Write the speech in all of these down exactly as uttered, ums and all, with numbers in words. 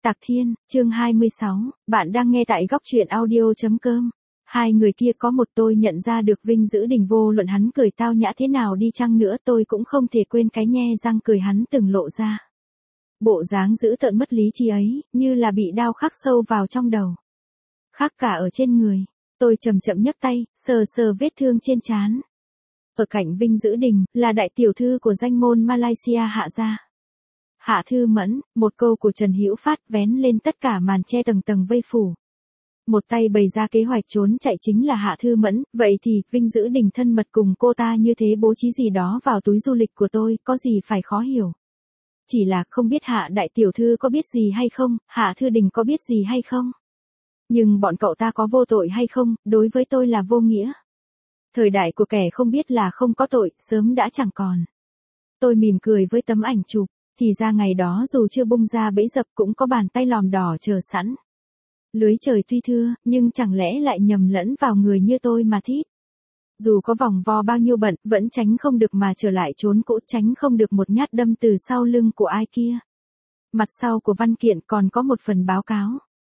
Tạc Thiên, chương hai mươi sáu, bạn đang nghe tại góc truyện audio chấm com. Hai người kia có một tôi nhận ra được Vinh Dữ Đình vô luận hắn cười tao nhã thế nào đi chăng nữa tôi cũng không thể quên cái nhe răng cười hắn từng lộ ra. Bộ dáng dữ tợn mất lý trí ấy, như là bị đao khắc sâu vào trong đầu. Khác cả ở trên người, tôi chậm chậm nhấc tay, sờ sờ vết thương trên trán. Ở cạnh Vinh Dữ Đình, là đại tiểu thư của danh môn Malaysia Hạ gia. Hạ Thư Mẫn, một câu của Trần Hữu Phát vén lên tất cả màn che tầng tầng vây phủ. Một tay bày ra kế hoạch trốn chạy chính là Hạ Thư Mẫn, vậy thì Vinh Dữ Đình thân mật cùng cô ta như thế bố trí gì đó vào túi du lịch của tôi, có gì phải khó hiểu. Chỉ là không biết Hạ đại tiểu thư có biết gì hay không, Hạ Thư Đình có biết gì hay không. Nhưng bọn cậu ta có vô tội hay không, đối với tôi là vô nghĩa. Thời đại của kẻ không biết là không có tội, sớm đã chẳng còn. Tôi mỉm cười với tấm ảnh chụp. Thì ra ngày đó dù chưa bung ra bẫy dập cũng có bàn tay lòm đỏ chờ sẵn. Lưới trời tuy thưa, nhưng chẳng lẽ lại nhầm lẫn vào người như tôi mà thít. Dù có vòng vo bao nhiêu bận, vẫn tránh không được mà trở lại trốn cũ, tránh không được một nhát đâm từ sau lưng của ai kia. Mặt sau của văn kiện còn có một phần báo cáo.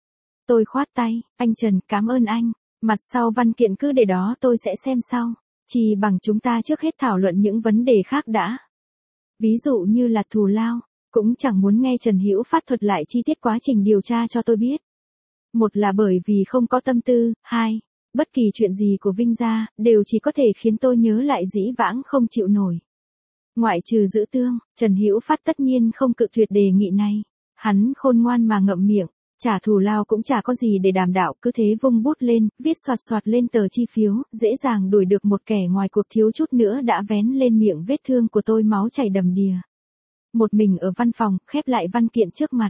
Tôi khoát tay, anh Trần, cảm ơn anh. Mặt sau văn kiện cứ để đó tôi sẽ xem sau. Chỉ bằng chúng ta trước hết thảo luận những vấn đề khác đã. Ví dụ như là thù lao, cũng chẳng muốn nghe Trần Hữu Phát thuật lại chi tiết quá trình điều tra cho tôi biết. Một là bởi vì không có tâm tư, hai, bất kỳ chuyện gì của Vinh gia, đều chỉ có thể khiến tôi nhớ lại dĩ vãng không chịu nổi. Ngoại trừ Dữ Tương, Trần Hữu Phát tất nhiên không cự tuyệt đề nghị này. Hắn khôn ngoan mà ngậm miệng, trả thù lao cũng chả có gì để đàm đạo, cứ thế vung bút lên, viết soạt soạt lên tờ chi phiếu, dễ dàng đuổi được một kẻ ngoài cuộc thiếu chút nữa đã vén lên miệng vết thương của tôi máu chảy đầm đìa. Một mình ở văn phòng, khép lại văn kiện trước mặt.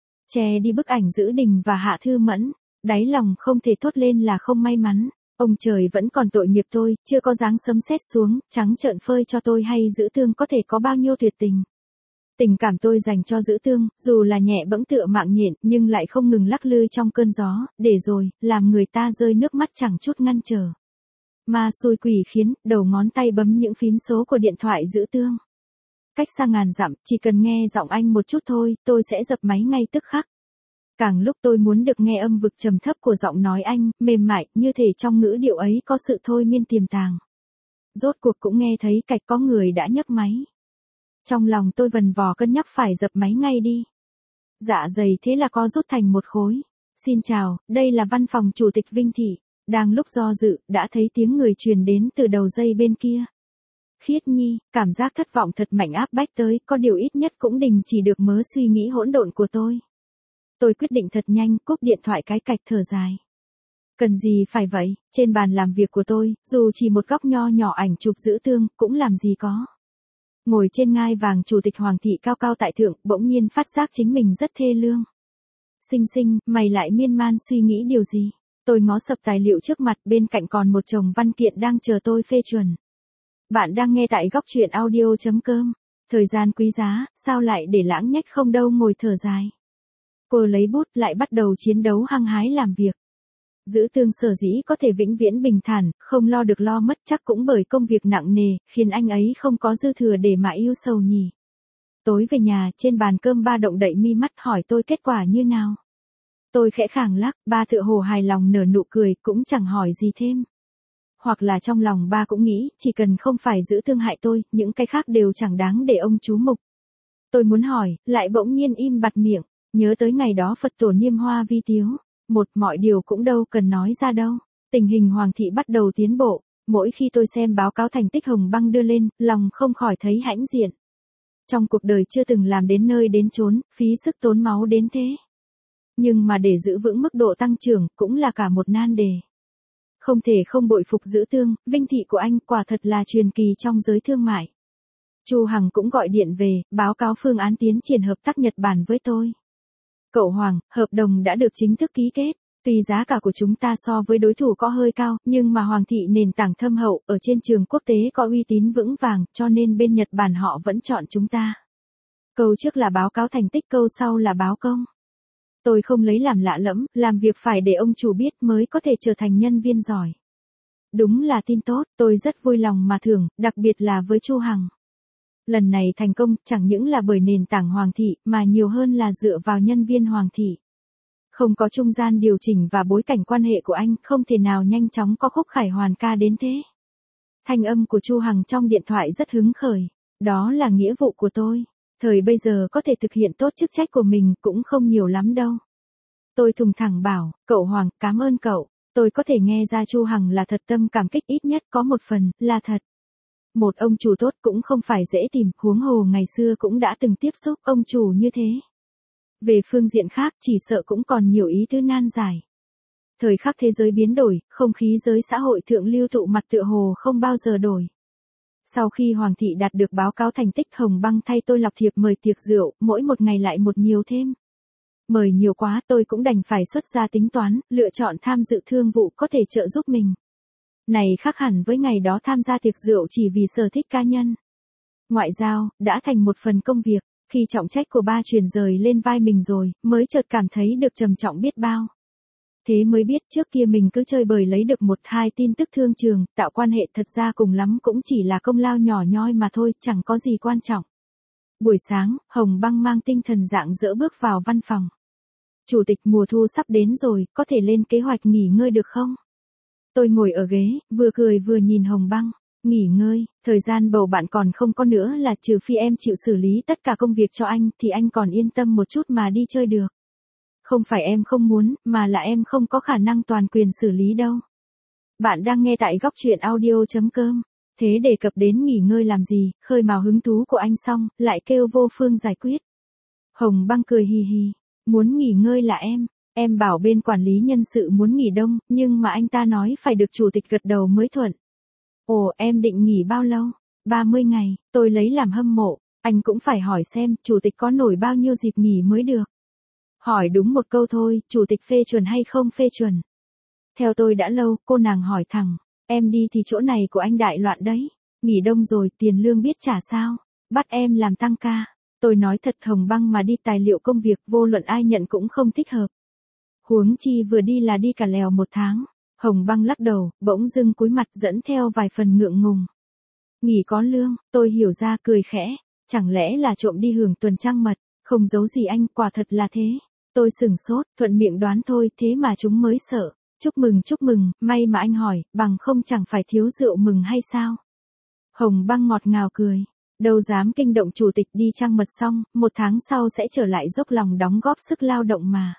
Che đi bức ảnh Dữ Đình và Hạ Thư Mẫn, đáy lòng không thể thốt lên là không may mắn. Ông trời vẫn còn tội nghiệp tôi, chưa có dáng sấm sét xuống, trắng trợn phơi cho tôi hay Dữ Tương có thể có bao nhiêu tuyệt tình. Tình cảm tôi dành cho Dữ Tương, dù là nhẹ bẫng tựa mạng nhện, nhưng lại không ngừng lắc lư trong cơn gió, để rồi, làm người ta rơi nước mắt chẳng chút ngăn trở. Ma xui quỷ khiến, đầu ngón tay bấm những phím số của điện thoại Dữ Tương. Cách xa ngàn dặm, chỉ cần nghe giọng anh một chút thôi, tôi sẽ dập máy ngay tức khắc. Càng lúc tôi muốn được nghe âm vực trầm thấp của giọng nói anh, mềm mại, như thể trong ngữ điệu ấy có sự thôi miên tiềm tàng. Rốt cuộc cũng nghe thấy cạch có người đã nhấc máy. Trong lòng tôi vần vò cân nhắc phải dập máy ngay đi. Dạ dày thế là co rút thành một khối. Xin chào, đây là văn phòng chủ tịch Vinh Thị. Đang lúc do dự, đã thấy tiếng người truyền đến từ đầu dây bên kia. Khiết Nhi, cảm giác thất vọng thật mạnh áp bách tới, có điều ít nhất cũng đình chỉ được mớ suy nghĩ hỗn độn của tôi. Tôi quyết định thật nhanh, cúp điện thoại cái cạch thở dài. Cần gì phải vậy, trên bàn làm việc của tôi, dù chỉ một góc nho nhỏ ảnh chụp Dữ Tương, cũng làm gì có. Ngồi trên ngai vàng chủ tịch Hoàng thị cao cao tại thượng, bỗng nhiên phát giác chính mình rất thê lương. Sinh sinh, mày lại miên man suy nghĩ điều gì? Tôi ngó sập tài liệu trước mặt, bên cạnh còn một chồng văn kiện đang chờ tôi phê chuẩn. Bạn đang nghe tại góc truyện audio chấm com. Thời gian quý giá, sao lại để lãng nhách không đâu ngồi thở dài. Cô lấy bút lại bắt đầu chiến đấu hăng hái làm việc. Dữ Tương sở dĩ có thể vĩnh viễn bình thản, không lo được lo mất chắc cũng bởi công việc nặng nề, khiến anh ấy không có dư thừa để mà yêu sầu nhỉ. Tối về nhà, trên bàn cơm ba động đậy mi mắt hỏi tôi kết quả như nào. Tôi khẽ khàng lắc, ba tựa hồ hài lòng nở nụ cười, cũng chẳng hỏi gì thêm. Hoặc là trong lòng ba cũng nghĩ, chỉ cần không phải Dữ Tương hại tôi, những cái khác đều chẳng đáng để ông chú mục. Tôi muốn hỏi, lại bỗng nhiên im bặt miệng, nhớ tới ngày đó Phật tổ niêm hoa vi tiếu. Một, mọi điều cũng đâu cần nói ra đâu. Tình hình Hoàng thị bắt đầu tiến bộ. Mỗi khi tôi xem báo cáo thành tích Hồng Băng đưa lên, lòng không khỏi thấy hãnh diện. Trong cuộc đời chưa từng làm đến nơi đến chốn, phí sức tốn máu đến thế. Nhưng mà để giữ vững mức độ tăng trưởng, cũng là cả một nan đề. Không thể không bội phục Dữ Tương, Vinh Thị của anh quả thật là truyền kỳ trong giới thương mại. Chu Hằng cũng gọi điện về, báo cáo phương án tiến triển hợp tác Nhật Bản với tôi. Cậu Hoàng, hợp đồng đã được chính thức ký kết. Tuy giá cả của chúng ta so với đối thủ có hơi cao, nhưng mà Hoàng thị nền tảng thâm hậu, ở trên trường quốc tế có uy tín vững vàng, cho nên bên Nhật Bản họ vẫn chọn chúng ta. Câu trước là báo cáo thành tích, câu sau là báo công. Tôi không lấy làm lạ lẫm, làm việc phải để ông chủ biết mới có thể trở thành nhân viên giỏi. Đúng là tin tốt, tôi rất vui lòng mà thưởng, đặc biệt là với Chu Hằng. Lần này thành công chẳng những là bởi nền tảng Hoàng thị mà nhiều hơn là dựa vào nhân viên Hoàng thị. Không có trung gian điều chỉnh và bối cảnh quan hệ của anh không thể nào nhanh chóng có khúc khải hoàn ca đến thế. Thanh âm của Chu Hằng trong điện thoại rất hứng khởi. Đó là nghĩa vụ của tôi. Thời bây giờ có thể thực hiện tốt chức trách của mình cũng không nhiều lắm đâu. Tôi thùng thẳng bảo, cậu Hoàng, cảm ơn cậu. Tôi có thể nghe ra Chu Hằng là thật tâm cảm kích, ít nhất có một phần, là thật. Một ông chủ tốt cũng không phải dễ tìm, huống hồ ngày xưa cũng đã từng tiếp xúc ông chủ như thế. Về phương diện khác chỉ sợ cũng còn nhiều ý tứ nan giải. Thời khắc thế giới biến đổi, không khí giới xã hội thượng lưu tụ mặt tựa hồ không bao giờ đổi. Sau khi Hoàng thị đạt được báo cáo thành tích, Hồng Băng thay tôi lọc thiệp mời tiệc rượu, mỗi một ngày lại một nhiều thêm. Mời nhiều quá tôi cũng đành phải xuất ra tính toán, lựa chọn tham dự thương vụ có thể trợ giúp mình. Này khác hẳn với ngày đó tham gia tiệc rượu chỉ vì sở thích cá nhân. Ngoại giao, đã thành một phần công việc, khi trọng trách của ba chuyển rời lên vai mình rồi, mới chợt cảm thấy được trầm trọng biết bao. Thế mới biết trước kia mình cứ chơi bời lấy được một hai tin tức thương trường, tạo quan hệ thật ra cùng lắm cũng chỉ là công lao nhỏ nhoi mà thôi, chẳng có gì quan trọng. Buổi sáng, Hồng Băng mang tinh thần rạng rỡ bước vào văn phòng. Chủ tịch, mùa thu sắp đến rồi, có thể lên kế hoạch nghỉ ngơi được không? Tôi ngồi ở ghế, vừa cười vừa nhìn Hồng Băng. Nghỉ ngơi, thời gian bầu bạn còn không có nữa, là trừ phi em chịu xử lý tất cả công việc cho anh thì anh còn yên tâm một chút mà đi chơi được. Không phải em không muốn, mà là em không có khả năng toàn quyền xử lý đâu. Bạn đang nghe tại góc truyện audio chấm com. Thế đề cập đến nghỉ ngơi làm gì, khơi mào hứng thú của anh xong, lại kêu vô phương giải quyết. Hồng Băng cười hì hì. Muốn nghỉ ngơi là em. Em bảo bên quản lý nhân sự muốn nghỉ đông, nhưng mà anh ta nói phải được chủ tịch gật đầu mới thuận. Ồ, em định nghỉ bao lâu? ba mươi ngày, tôi lấy làm hâm mộ. Anh cũng phải hỏi xem, chủ tịch có nổi bao nhiêu dịp nghỉ mới được. Hỏi đúng một câu thôi, chủ tịch phê chuẩn hay không phê chuẩn? Theo tôi đã lâu, cô nàng hỏi thẳng. Em đi thì chỗ này của anh đại loạn đấy. Nghỉ đông rồi, tiền lương biết trả sao? Bắt em làm tăng ca. Tôi nói thật, Hồng Băng mà đi tài liệu công việc vô luận ai nhận cũng không thích hợp. Huống chi vừa đi là đi cả lèo một tháng. Hồng Băng lắc đầu, bỗng dưng cúi mặt dẫn theo vài phần ngượng ngùng. Nghỉ có lương, tôi hiểu ra cười khẽ. Chẳng lẽ là trộm đi hưởng tuần trăng mật, không giấu gì anh, quả thật là thế. Tôi sửng sốt, thuận miệng đoán thôi, thế mà chúng mới sợ. Chúc mừng chúc mừng, may mà anh hỏi, bằng không chẳng phải thiếu rượu mừng hay sao? Hồng Băng ngọt ngào cười. Đâu dám kinh động chủ tịch, đi trăng mật xong, một tháng sau sẽ trở lại dốc lòng đóng góp sức lao động mà.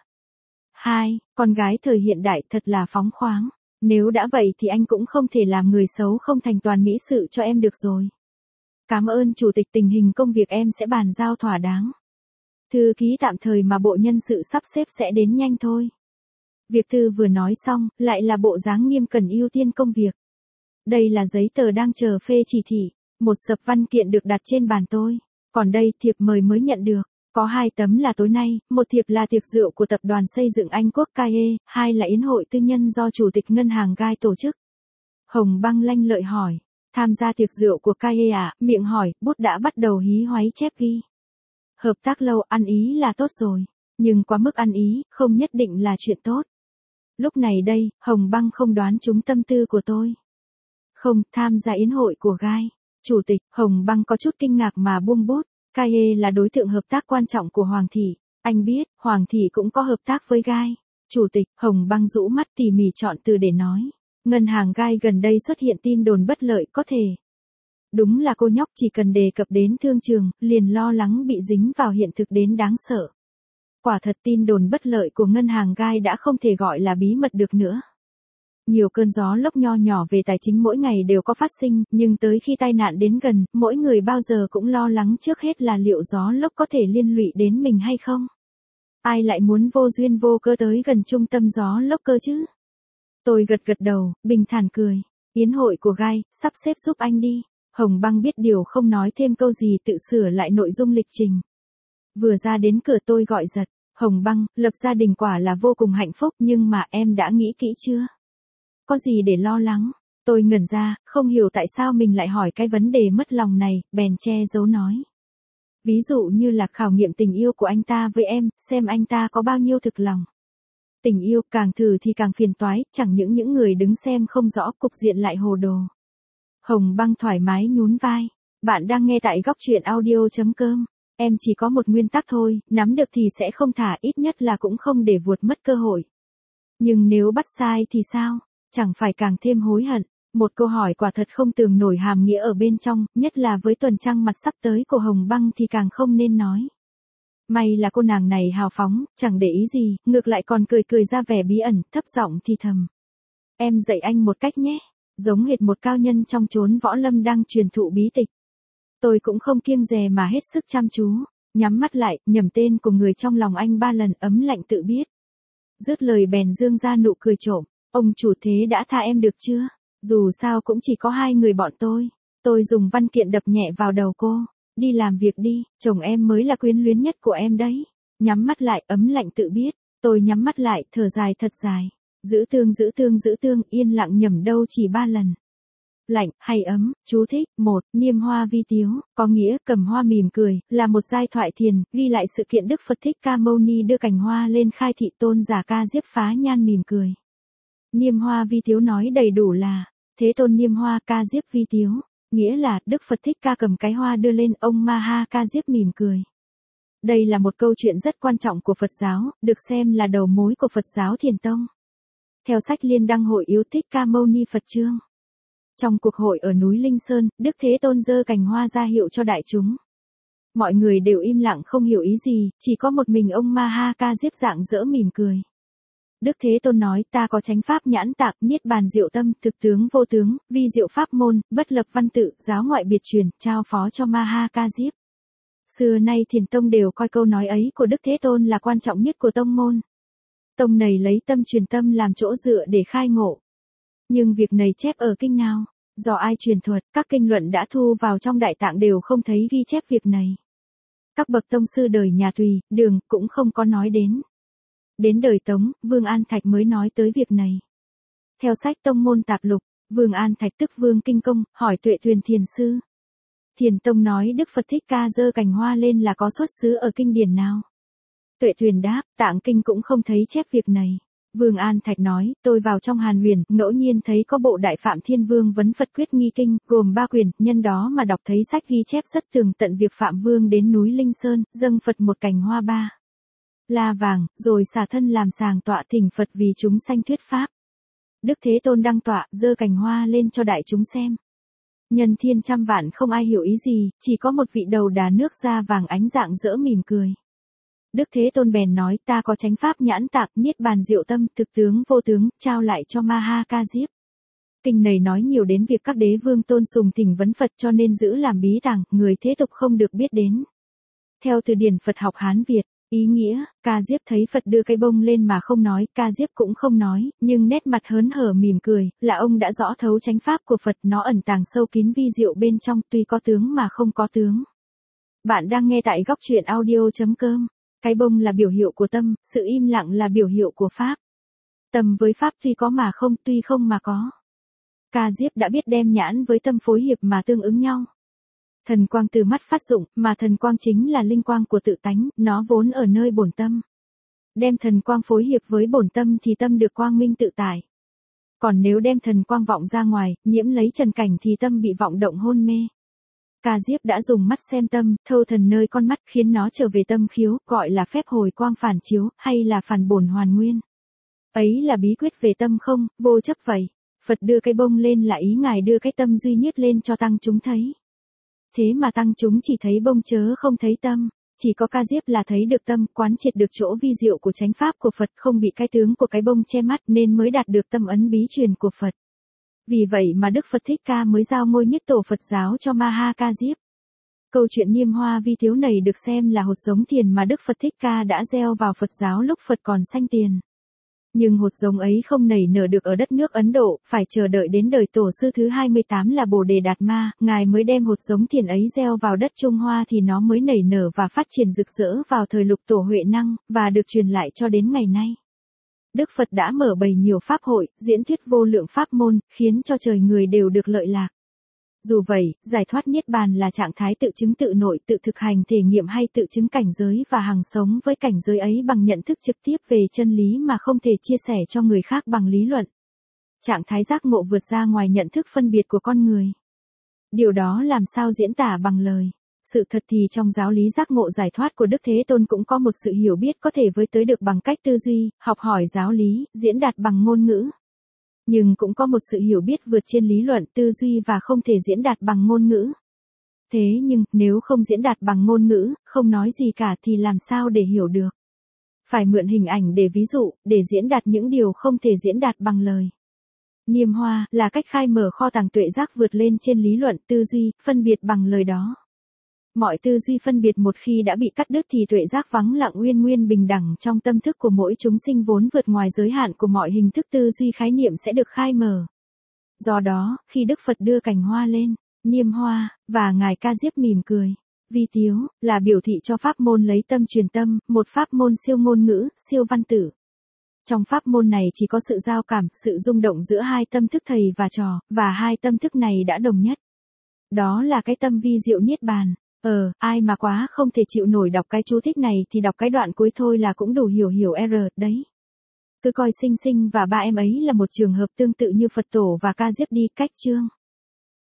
Hai, con gái thời hiện đại thật là phóng khoáng. Nếu đã vậy thì anh cũng không thể làm người xấu không thành toàn mỹ sự cho em được rồi. Cảm ơn chủ tịch, tình hình công việc em sẽ bàn giao thỏa đáng. Thư ký tạm thời mà bộ nhân sự sắp xếp sẽ đến nhanh thôi. Việc thư vừa nói xong, lại là bộ dáng nghiêm cẩn ưu tiên công việc. Đây là giấy tờ đang chờ phê chỉ thị. Một sập văn kiện được đặt trên bàn tôi. Còn đây, thiệp mời mới nhận được. Có hai tấm là tối nay, một thiệp là tiệc rượu của tập đoàn xây dựng Anh Quốc ca e, hai là yến hội tư nhân do chủ tịch ngân hàng Gai tổ chức. Hồng Băng lanh lợi hỏi, tham gia tiệc rượu của ca e à, miệng hỏi, bút đã bắt đầu hí hoáy chép ghi. Hợp tác lâu, ăn ý là tốt rồi, nhưng quá mức ăn ý, không nhất định là chuyện tốt. Lúc này đây, Hồng Băng không đoán trúng tâm tư của tôi. Không, tham gia yến hội của Gai. Chủ tịch, Hồng Băng có chút kinh ngạc mà buông bút. Gai là đối tượng hợp tác quan trọng của Hoàng thị. Anh biết, Hoàng thị cũng có hợp tác với Gai. Chủ tịch, Hồng Băng rũ mắt tỉ mỉ chọn từ để nói. Ngân hàng Gai gần đây xuất hiện tin đồn bất lợi có thể. Đúng là cô nhóc chỉ cần đề cập đến thương trường, liền lo lắng bị dính vào hiện thực đến đáng sợ. Quả thật tin đồn bất lợi của ngân hàng Gai đã không thể gọi là bí mật được nữa. Nhiều cơn gió lốc nho nhỏ về tài chính mỗi ngày đều có phát sinh, nhưng tới khi tai nạn đến gần, mỗi người bao giờ cũng lo lắng trước hết là liệu gió lốc có thể liên lụy đến mình hay không. Ai lại muốn vô duyên vô cớ tới gần trung tâm gió lốc cơ chứ? Tôi gật gật đầu, bình thản cười. Yến hội của Gai, sắp xếp giúp anh đi. Hồng Băng biết điều không nói thêm câu gì, tự sửa lại nội dung lịch trình. Vừa ra đến cửa tôi gọi giật. Hồng Băng, lập gia đình quả là vô cùng hạnh phúc, nhưng mà em đã nghĩ kỹ chưa? Có gì để lo lắng? Tôi ngẩn ra, không hiểu tại sao mình lại hỏi cái vấn đề mất lòng này, bèn che giấu nói. Ví dụ như là khảo nghiệm tình yêu của anh ta với em, xem anh ta có bao nhiêu thực lòng. Tình yêu càng thử thì càng phiền toái, chẳng những những người đứng xem không rõ, cục diện lại hồ đồ. Hồng Băng thoải mái nhún vai. Bạn đang nghe tại góc truyện audio.com. Em chỉ có một nguyên tắc thôi, nắm được thì sẽ không thả, ít nhất là cũng không để vuột mất cơ hội. Nhưng nếu bắt sai thì sao? Chẳng phải càng thêm hối hận. Một câu hỏi quả thật không tưởng nổi hàm nghĩa ở bên trong, nhất là với tuần trăng mặt sắp tới của Hồng Băng thì càng không nên nói. May là cô nàng này hào phóng, chẳng để ý gì, ngược lại còn cười cười ra vẻ bí ẩn, thấp giọng thì thầm. Em dạy anh một cách nhé, giống hệt một cao nhân trong chốn võ lâm đang truyền thụ bí tịch. Tôi cũng không kiêng dè mà hết sức chăm chú, nhắm mắt lại, nhẩm tên của người trong lòng anh ba lần, ấm lạnh tự biết. Dứt lời bèn dương ra nụ cười trộm, ông chủ thế đã tha em được chưa? Dù sao cũng chỉ có hai người bọn tôi. Tôi dùng văn kiện đập nhẹ vào đầu cô. Đi làm việc đi, chồng em mới là quyến luyến nhất của em đấy. Nhắm mắt lại, ấm lạnh tự biết. Tôi nhắm mắt lại, thở dài thật dài. Giữ tương giữ tương giữ tương, yên lặng nhẩm đâu chỉ ba lần. Lạnh, hay ấm, chú thích, một, niêm hoa vi tiếu, có nghĩa cầm hoa mỉm cười, là một giai thoại thiền, ghi lại sự kiện Đức Phật Thích Ca Mâu Ni đưa cành hoa lên khai thị tôn giả Ca Diếp phá nhan mỉm cười. Niêm hoa vi tiếu nói đầy đủ là, Thế Tôn niêm hoa Ca Diếp vi tiếu, nghĩa là Đức Phật Thích Ca cầm cái hoa đưa lên, ông Ma Ha Ca Diếp mỉm cười. Đây là một câu chuyện rất quan trọng của Phật giáo, được xem là đầu mối của Phật giáo Thiền Tông. Theo sách Liên đăng hội Yếu Thích Ca Mâu Ni Phật chương. Trong cuộc hội ở núi Linh Sơn, Đức Thế Tôn giơ cành hoa ra hiệu cho đại chúng. Mọi người đều im lặng không hiểu ý gì, chỉ có một mình ông Ma Ha Ca Diếp rạng rỡ mỉm cười. Đức Thế Tôn nói, ta có chánh pháp nhãn tạc, niết bàn diệu tâm, thực tướng vô tướng, vi diệu pháp môn, bất lập văn tự, giáo ngoại biệt truyền, trao phó cho Ma Ha Ca Diếp. Xưa nay Thiền Tông đều coi câu nói ấy của Đức Thế Tôn là quan trọng nhất của tông môn. Tông này lấy tâm truyền tâm làm chỗ dựa để khai ngộ. Nhưng việc này chép ở kinh nào? Do ai truyền thuật, các kinh luận đã thu vào trong Đại Tạng đều không thấy ghi chép việc này. Các bậc tông sư đời nhà Tùy, Đường cũng không có nói đến. Đến đời Tống, Vương An Thạch mới nói tới việc này. Theo sách Tông môn tạp lục, Vương An Thạch tức Vương Kinh Công, hỏi Tuệ Tuyền Thiền sư. Thiền Tông nói Đức Phật Thích Ca giơ cành hoa lên là có xuất xứ ở kinh điển nào? Tuệ Tuyền đáp, Tạng kinh cũng không thấy chép việc này. Vương An Thạch nói, tôi vào trong Hàn Huyền, ngẫu nhiên thấy có bộ Đại Phạm Thiên Vương Vấn Phật Quyết Nghi Kinh, gồm ba quyển, nhân đó mà đọc thấy sách ghi chép rất tường tận việc Phạm Vương đến núi Linh Sơn, dâng Phật một cành hoa ba la vàng, rồi xả thân làm sàng tọa thỉnh Phật vì chúng sanh thuyết pháp. Đức Thế Tôn đăng tọa, giơ cành hoa lên cho đại chúng xem. Nhân thiên trăm vạn không ai hiểu ý gì, chỉ có một vị đầu đà nước da vàng ánh rạng rỡ mỉm cười. Đức Thế Tôn bèn nói, ta có chánh pháp nhãn tạc, niết bàn diệu tâm, thực tướng vô tướng, trao lại cho Ma Ha Ca Diếp. Kinh này nói nhiều đến việc các đế vương tôn sùng thỉnh vấn Phật cho nên giữ làm bí tàng, người thế tục không được biết đến. Theo từ điển Phật học Hán Việt, ý nghĩa, Ca Diếp thấy Phật đưa cây bông lên mà không nói, Ca Diếp cũng không nói, nhưng nét mặt hớn hở mỉm cười, là ông đã rõ thấu chánh pháp của Phật, nó ẩn tàng sâu kín vi diệu bên trong, tuy có tướng mà không có tướng. Bạn đang nghe tại góc truyện audio.com. Cái bông là biểu hiệu của tâm, sự im lặng là biểu hiệu của pháp. Tâm với pháp tuy có mà không, tuy không mà có. Ca Diếp đã biết đem nhãn với tâm phối hiệp mà tương ứng nhau. Thần quang từ mắt phát dụng, mà thần quang chính là linh quang của tự tánh, nó vốn ở nơi bổn tâm. Đem thần quang phối hiệp với bổn tâm thì tâm được quang minh tự tại. Còn nếu đem thần quang vọng ra ngoài, nhiễm lấy trần cảnh thì tâm bị vọng động hôn mê. Ca Diếp đã dùng mắt xem tâm, thâu thần nơi con mắt khiến nó trở về tâm khiếu, gọi là phép hồi quang phản chiếu, hay là phản bổn hoàn nguyên. Ấy là bí quyết về tâm không, vô chấp vậy. Phật đưa cái bông lên là ý Ngài đưa cái tâm duy nhất lên cho tăng chúng thấy. Thế mà tăng chúng chỉ thấy bông chớ không thấy tâm. Chỉ có Ca Diếp là thấy được tâm, quán triệt được chỗ vi diệu của chánh pháp của Phật, không bị cái tướng của cái bông che mắt nên mới đạt được tâm ấn bí truyền của Phật. Vì vậy mà Đức Phật Thích Ca mới giao ngôi nhất tổ Phật giáo cho Ma Ha Ca Diếp. Câu chuyện niêm hoa vi tiếu này được xem là hột giống thiền mà Đức Phật Thích Ca đã gieo vào Phật giáo lúc Phật còn sanh tiền. Nhưng hột giống ấy không nảy nở được ở đất nước Ấn Độ, phải chờ đợi đến đời tổ sư thứ hai mươi tám là Bồ Đề Đạt Ma, Ngài mới đem hột giống thiền ấy gieo vào đất Trung Hoa thì nó mới nảy nở và phát triển rực rỡ vào thời lục tổ Huệ Năng, và được truyền lại cho đến ngày nay. Đức Phật đã mở bày nhiều pháp hội, diễn thuyết vô lượng pháp môn, khiến cho trời người đều được lợi lạc. Dù vậy, giải thoát niết bàn là trạng thái tự chứng tự nội, tự thực hành thể nghiệm hay tự chứng cảnh giới và hằng sống với cảnh giới ấy bằng nhận thức trực tiếp về chân lý mà không thể chia sẻ cho người khác bằng lý luận. Trạng thái giác ngộ vượt ra ngoài nhận thức phân biệt của con người. Điều đó làm sao diễn tả bằng lời. Sự thật thì trong giáo lý giác ngộ giải thoát của Đức Thế Tôn cũng có một sự hiểu biết có thể với tới được bằng cách tư duy, học hỏi giáo lý, diễn đạt bằng ngôn ngữ. Nhưng cũng có một sự hiểu biết vượt trên lý luận, tư duy và không thể diễn đạt bằng ngôn ngữ. Thế nhưng, nếu không diễn đạt bằng ngôn ngữ, không nói gì cả thì làm sao để hiểu được? Phải mượn hình ảnh để ví dụ, để diễn đạt những điều không thể diễn đạt bằng lời. Niêm hoa là cách khai mở kho tàng tuệ giác vượt lên trên lý luận, tư duy, phân biệt bằng lời đó. Mọi tư duy phân biệt một khi đã bị cắt đứt thì tuệ giác vắng lặng uyên nguyên bình đẳng trong tâm thức của mỗi chúng sinh vốn vượt ngoài giới hạn của mọi hình thức tư duy khái niệm sẽ được khai mở. Do đó, khi Đức Phật đưa cành hoa lên, niêm hoa, và Ngài Ca Diếp mỉm cười, vi tiếu, là biểu thị cho pháp môn lấy tâm truyền tâm, một pháp môn siêu ngôn ngữ, siêu văn tử. Trong pháp môn này chỉ có sự giao cảm, sự rung động giữa hai tâm thức thầy và trò, và hai tâm thức này đã đồng nhất. Đó là cái tâm vi diệu niết bàn. Ờ, ai mà quá không thể chịu nổi đọc cái chú thích này thì đọc cái đoạn cuối thôi là cũng đủ hiểu hiểu R, đấy. Cứ coi Sinh Sinh và ba em ấy là một trường hợp tương tự như Phật Tổ và Ca Diếp đi, cách chương.